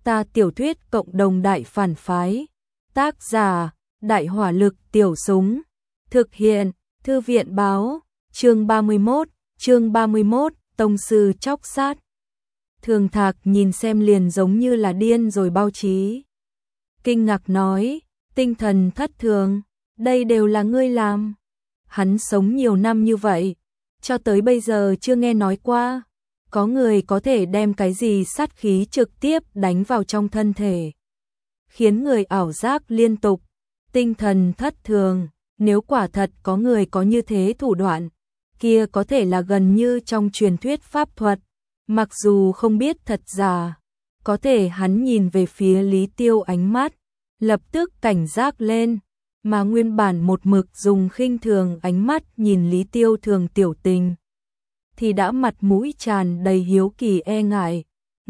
Ta tiểu thuyết cộng đồng đại phản phái. Tác giả: Đại hỏa lực tiểu súng. Thực hiện: Thư viện báo. Chương 31, tông sư chóc sát. Thường Thạc nhìn xem liền giống như là điên rồi. Bao Chí kinh ngạc nói, tinh thần thất thường, đây đều là ngươi làm. Hắn sống nhiều năm như vậy, cho tới bây giờ chưa nghe nói qua có người có thể đem cái gì sát khí trực tiếp đánh vào trong thân thể, khiến người ảo giác liên tục. Tinh thần thất thường, nếu quả thật có người có như thế thủ đoạn, kia có thể là gần như trong truyền thuyết pháp thuật, mặc dù không biết thật giả. Có thể hắn nhìn về phía Lý Tiêu, ánh mắt lập tức cảnh giác lên, mà nguyên bản một mực dùng khinh thường ánh mắt nhìn Lý Tiêu Thường Tiểu Tình thì đã mặt mũi tràn đầy hiếu kỳ e ngại.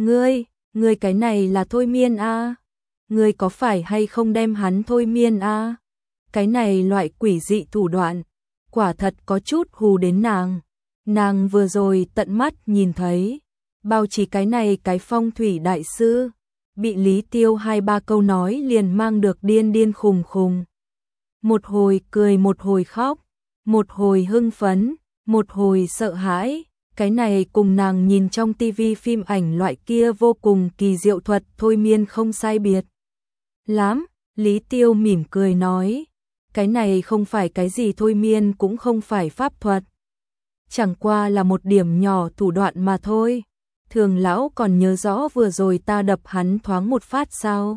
Ngươi cái này là thôi miên a? Ngươi có phải hay không đem hắn thôi miên a? Cái này loại quỷ dị thủ đoạn, quả thật có chút hù đến nàng. Nàng vừa rồi tận mắt nhìn thấy, Bao Chí cái này cái phong thủy đại sư, bị Lý Tiêu 2-3 câu nói liền mang được điên khùng khùng. Một hồi cười, một hồi khóc, một hồi hưng phấn, một hồi sợ hãi. Cái này cùng nàng nhìn trong tivi phim ảnh loại kia vô cùng kỳ diệu thuật thôi miên không sai biệt lắm. Lý Tiêu mỉm cười nói, cái này không phải cái gì thôi miên, cũng không phải pháp thuật, chẳng qua là một điểm nhỏ thủ đoạn mà thôi. Thường lão còn nhớ rõ vừa rồi ta đập hắn thoáng một phát sao?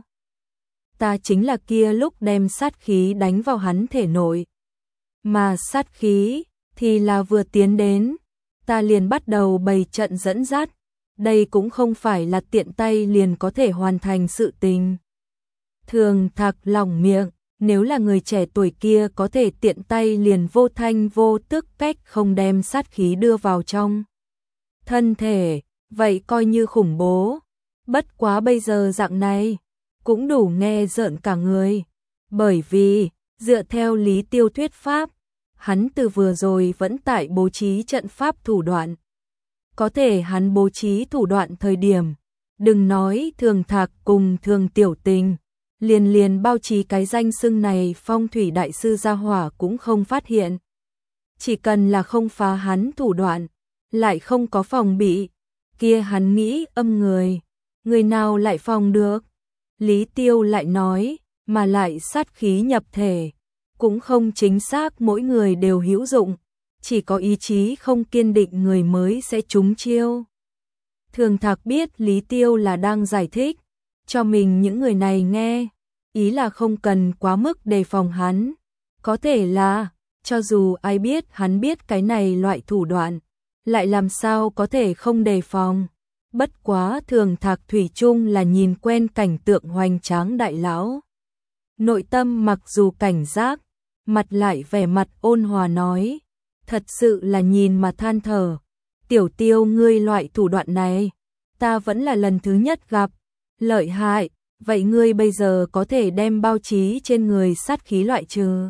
Ta chính là kia lúc đem sát khí đánh vào hắn thể nội. Mà sát khí thì là vừa tiến đến, ta liền bắt đầu bày trận dẫn dắt. Đây cũng không phải là tiện tay liền có thể hoàn thành sự tình. Thường Thạc lỏng miệng, nếu là người trẻ tuổi kia có thể tiện tay liền vô thanh vô tức cách không đem sát khí đưa vào trong thân thể, vậy coi như khủng bố. Bất quá bây giờ dạng này cũng đủ nghe rợn cả người, bởi vì dựa theo Lý Tiêu thuyết pháp, hắn từ vừa rồi vẫn tại bố trí trận pháp thủ đoạn. Có thể hắn bố trí thủ đoạn thời điểm, đừng nói Thường Thạc cùng Thường Tiểu Tình, liền Bao Chí cái danh xưng này phong thủy đại sư gia hỏa cũng không phát hiện. Chỉ cần là không phá hắn thủ đoạn, lại không có phòng bị, kia hắn nghĩ âm người nào lại phòng được. Lý Tiêu lại nói, mà lại sát khí nhập thể, cũng không chính xác mỗi người đều hữu dụng, chỉ có ý chí không kiên định người mới sẽ trúng chiêu. Thường Thạc biết Lý Tiêu là đang giải thích cho mình những người này nghe, ý là không cần quá mức đề phòng hắn. Có thể là, cho dù ai biết hắn biết cái này loại thủ đoạn, lại làm sao có thể không đề phòng. Bất quá Thường Thạc thủy chung là nhìn quen cảnh tượng hoành tráng đại lão. Nội tâm mặc dù cảnh giác, mặt lại vẻ mặt ôn hòa nói, thật sự là nhìn mà than thở. Tiểu Tiêu, ngươi loại thủ đoạn này, ta vẫn là lần thứ nhất gặp. Lợi hại, vậy ngươi bây giờ có thể đem Bao Chí trên người sát khí loại trừ?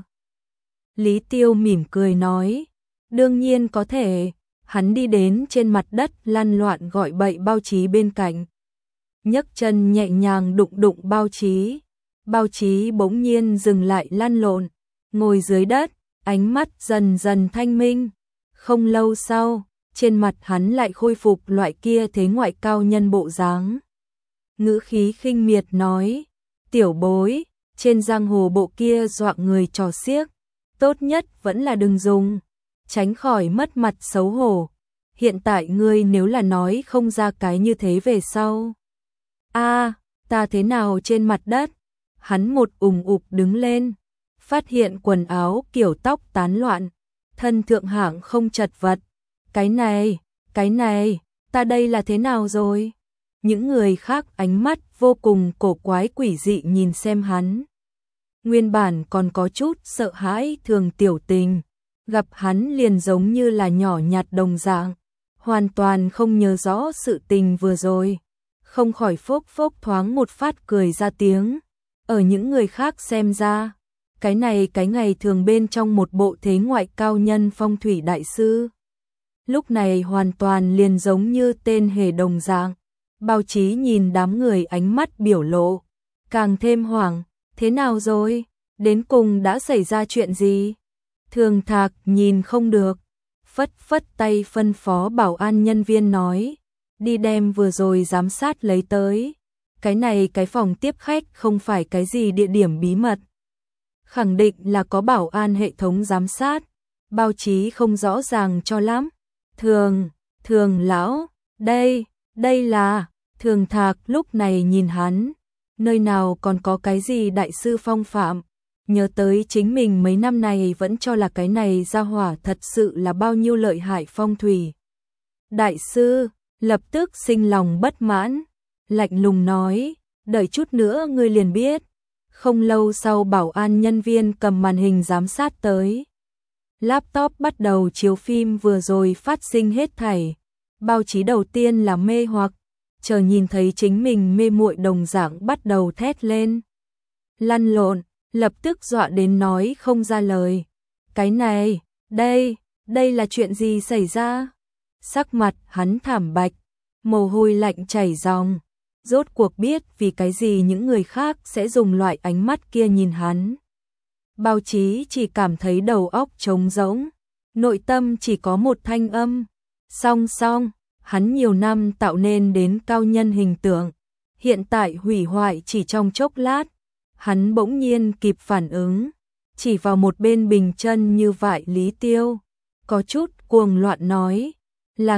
Lý Tiêu mỉm cười nói, đương nhiên có thể. Hắn đi đến trên mặt đất lăn loạn gọi bậy Bao Chí bên cạnh, nhấc chân nhẹ nhàng đụng Bao Chí. Bao Chí bỗng nhiên dừng lại lăn lộn, ngồi dưới đất, ánh mắt dần dần thanh minh. Không lâu sau, trên mặt hắn lại khôi phục loại kia thế ngoại cao nhân bộ dáng. Ngữ khí khinh miệt nói, tiểu bối, trên giang hồ bộ kia dọa người trò xiếc, tốt nhất vẫn là đừng dùng, tránh khỏi mất mặt xấu hổ. Hiện tại ngươi nếu là nói không ra cái như thế về sau. Ta thế nào trên mặt đất? Hắn một ục đứng lên, phát hiện quần áo kiểu tóc tán loạn, thân thượng hạng không chật vật. Cái này, ta đây là thế nào rồi? Những người khác ánh mắt vô cùng cổ quái quỷ dị nhìn xem hắn. Nguyên bản còn có chút sợ hãi Thường Tiểu Tình, gặp hắn liền giống như là nhỏ nhặt đồng dạng, hoàn toàn không nhớ rõ sự tình vừa rồi, không khỏi phốc thoáng một phát cười ra tiếng. Ở những người khác xem ra, cái này cái ngày thường bên trong một bộ thế ngoại cao nhân phong thủy đại sư, lúc này hoàn toàn liền giống như tên hề đồng dạng. Bao Chí nhìn đám người ánh mắt biểu lộ càng thêm hoảng, thế nào rồi? Đến cùng đã xảy ra chuyện gì? Thường Thạc nhìn không được, phất phất tay phân phó bảo an nhân viên nói, đi đem vừa rồi giám sát lấy tới. Cái này cái phòng tiếp khách không phải cái gì địa điểm bí mật. Khẳng định là có bảo an hệ thống giám sát. Bao Chí không rõ ràng cho lắm. Thường lão, đây là, Thường Thạc lúc này nhìn hắn, nơi nào còn có cái gì đại sư phong phạm, nhớ tới chính mình mấy năm này vẫn cho là cái này ra hỏa thật sự là bao nhiêu lợi hại phong thủy. Đại sư, lập tức sinh lòng bất mãn, lạnh lùng nói, đợi chút nữa ngươi liền biết. Không lâu sau bảo an nhân viên cầm màn hình giám sát tới. Laptop bắt đầu chiếu phim vừa rồi phát sinh hết thảy. Bao Chí đầu tiên là mê hoặc, chờ nhìn thấy chính mình mê muội đồng dạng bắt đầu thét lên. Lăn lộn, lập tức dọa đến nói không ra lời. Cái này, đây là chuyện gì xảy ra? Sắc mặt hắn thảm bạch, mồ hôi lạnh chảy ròng. Rốt cuộc biết vì cái gì những người khác sẽ dùng loại ánh mắt kia nhìn hắn. Bao Chí chỉ cảm thấy đầu óc trống rỗng, nội tâm chỉ có một thanh âm. Song, hắn nhiều năm tạo nên đến cao nhân hình tượng, hiện tại hủy hoại chỉ trong chốc lát. Hắn bỗng nhiên kịp phản ứng, chỉ vào một bên bình chân như vại Lý Tiêu, có chút cuồng loạn nói, là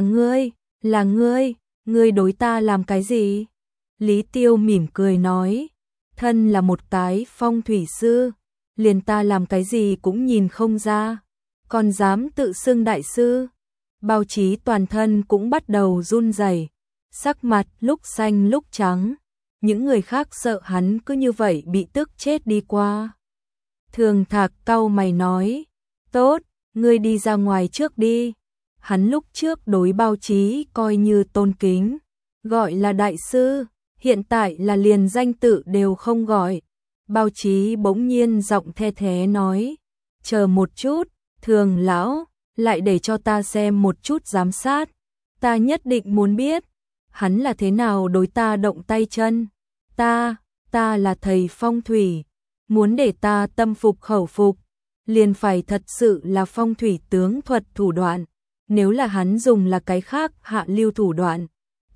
ngươi đối ta làm cái gì? Lý Tiêu mỉm cười nói, thân là một cái phong thủy sư, liền ta làm cái gì cũng nhìn không ra, còn dám tự xưng đại sư. Bao Chí toàn thân cũng bắt đầu run rẩy, sắc mặt lúc xanh lúc trắng, những người khác sợ hắn cứ như vậy bị tức chết đi qua. Thường Thạc cau mày nói, tốt, ngươi đi ra ngoài trước đi. Hắn lúc trước đối Bao Chí coi như tôn kính, gọi là đại sư, hiện tại là liền danh tự đều không gọi. Bao Chí bỗng nhiên giọng the thế nói, chờ một chút, Thường lão, lại để cho ta xem một chút giám sát, ta nhất định muốn biết, hắn là thế nào đối ta động tay chân. Ta là thầy phong thủy, muốn để ta tâm phục khẩu phục, liền phải thật sự là phong thủy tướng thuật thủ đoạn, nếu là hắn dùng là cái khác hạ lưu thủ đoạn,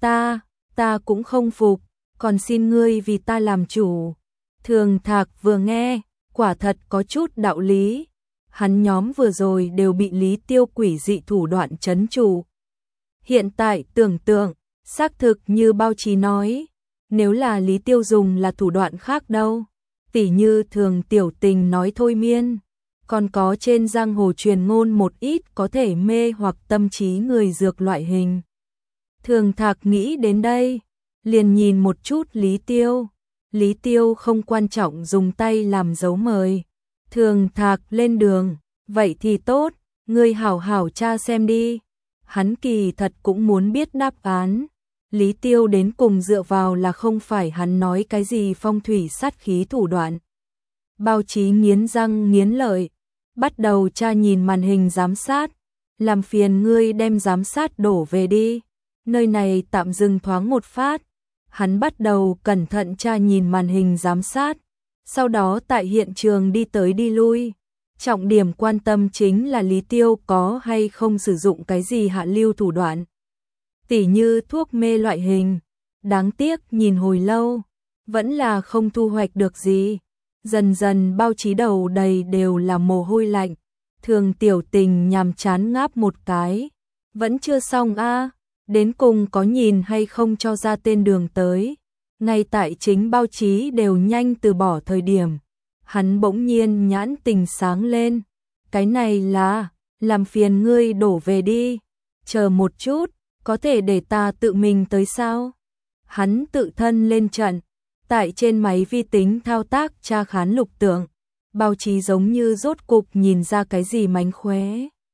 ta cũng không phục, còn xin ngươi vì ta làm chủ. Thường Thạc vừa nghe, quả thật có chút đạo lý, hắn nhóm vừa rồi đều bị Lý Tiêu quỷ dị thủ đoạn trấn trụ. Hiện tại tưởng tượng, xác thực như Bao Chí nói, nếu là Lý Tiêu dùng là thủ đoạn khác đâu, tỉ như Thường Tiểu Tình nói thôi miên, còn có trên giang hồ truyền ngôn một ít có thể mê hoặc tâm trí người dược loại hình. Thường Thạc nghĩ đến đây, liền nhìn một chút Lý Tiêu. Lý Tiêu không quan trọng dùng tay làm dấu mời. Thường Thạc lên đường, vậy thì tốt, ngươi hảo hảo tra xem đi. Hắn kỳ thật cũng muốn biết đáp án. Lý Tiêu đến cùng dựa vào là không phải hắn nói cái gì phong thủy sát khí thủ đoạn. Bao Chí nghiến răng nghiến lợi, bắt đầu tra nhìn màn hình giám sát. Làm phiền ngươi đem giám sát đổ về đi. Nơi này tạm dừng thoáng một phát. Hắn bắt đầu cẩn thận tra nhìn màn hình giám sát, sau đó tại hiện trường đi tới đi lui. Trọng điểm quan tâm chính là Lý Tiêu có hay không sử dụng cái gì hạ lưu thủ đoạn, tỉ như thuốc mê loại hình. Đáng tiếc nhìn hồi lâu, vẫn là không thu hoạch được gì. Dần dần Bao Chí đầu đầy đều là mồ hôi lạnh. Thường Tiểu Tình nhàm chán ngáp một cái, vẫn chưa xong a. Đến cùng có nhìn hay không cho ra tên đường tới. Ngay tại chính Bao Chí đều nhanh từ bỏ thời điểm, hắn bỗng nhiên nhãn tình sáng lên. Cái này là, làm phiền ngươi đổ về đi. Chờ một chút, có thể để ta tự mình tới sao? Hắn tự thân lên trận, tại trên máy vi tính thao tác tra khán lục tượng. Bao Chí giống như rốt cục nhìn ra cái gì mánh khóe.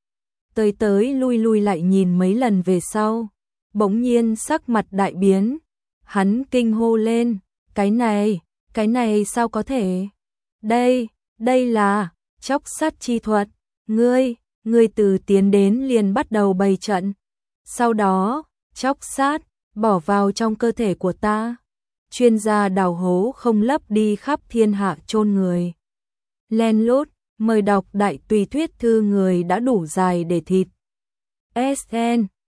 Tới lui lại nhìn mấy lần về sau, bỗng nhiên sắc mặt đại biến, hắn kinh hô lên, cái này sao có thể? Đây là chóc sát chi thuật, ngươi từ tiến đến liền bắt đầu bày trận. Sau đó, chóc sát, bỏ vào trong cơ thể của ta. Chuyên gia đào hố không lấp đi khắp thiên hạ chôn người. Len lút, mời đọc đại tùy thuyết thư người đã đủ dài để thịt. SN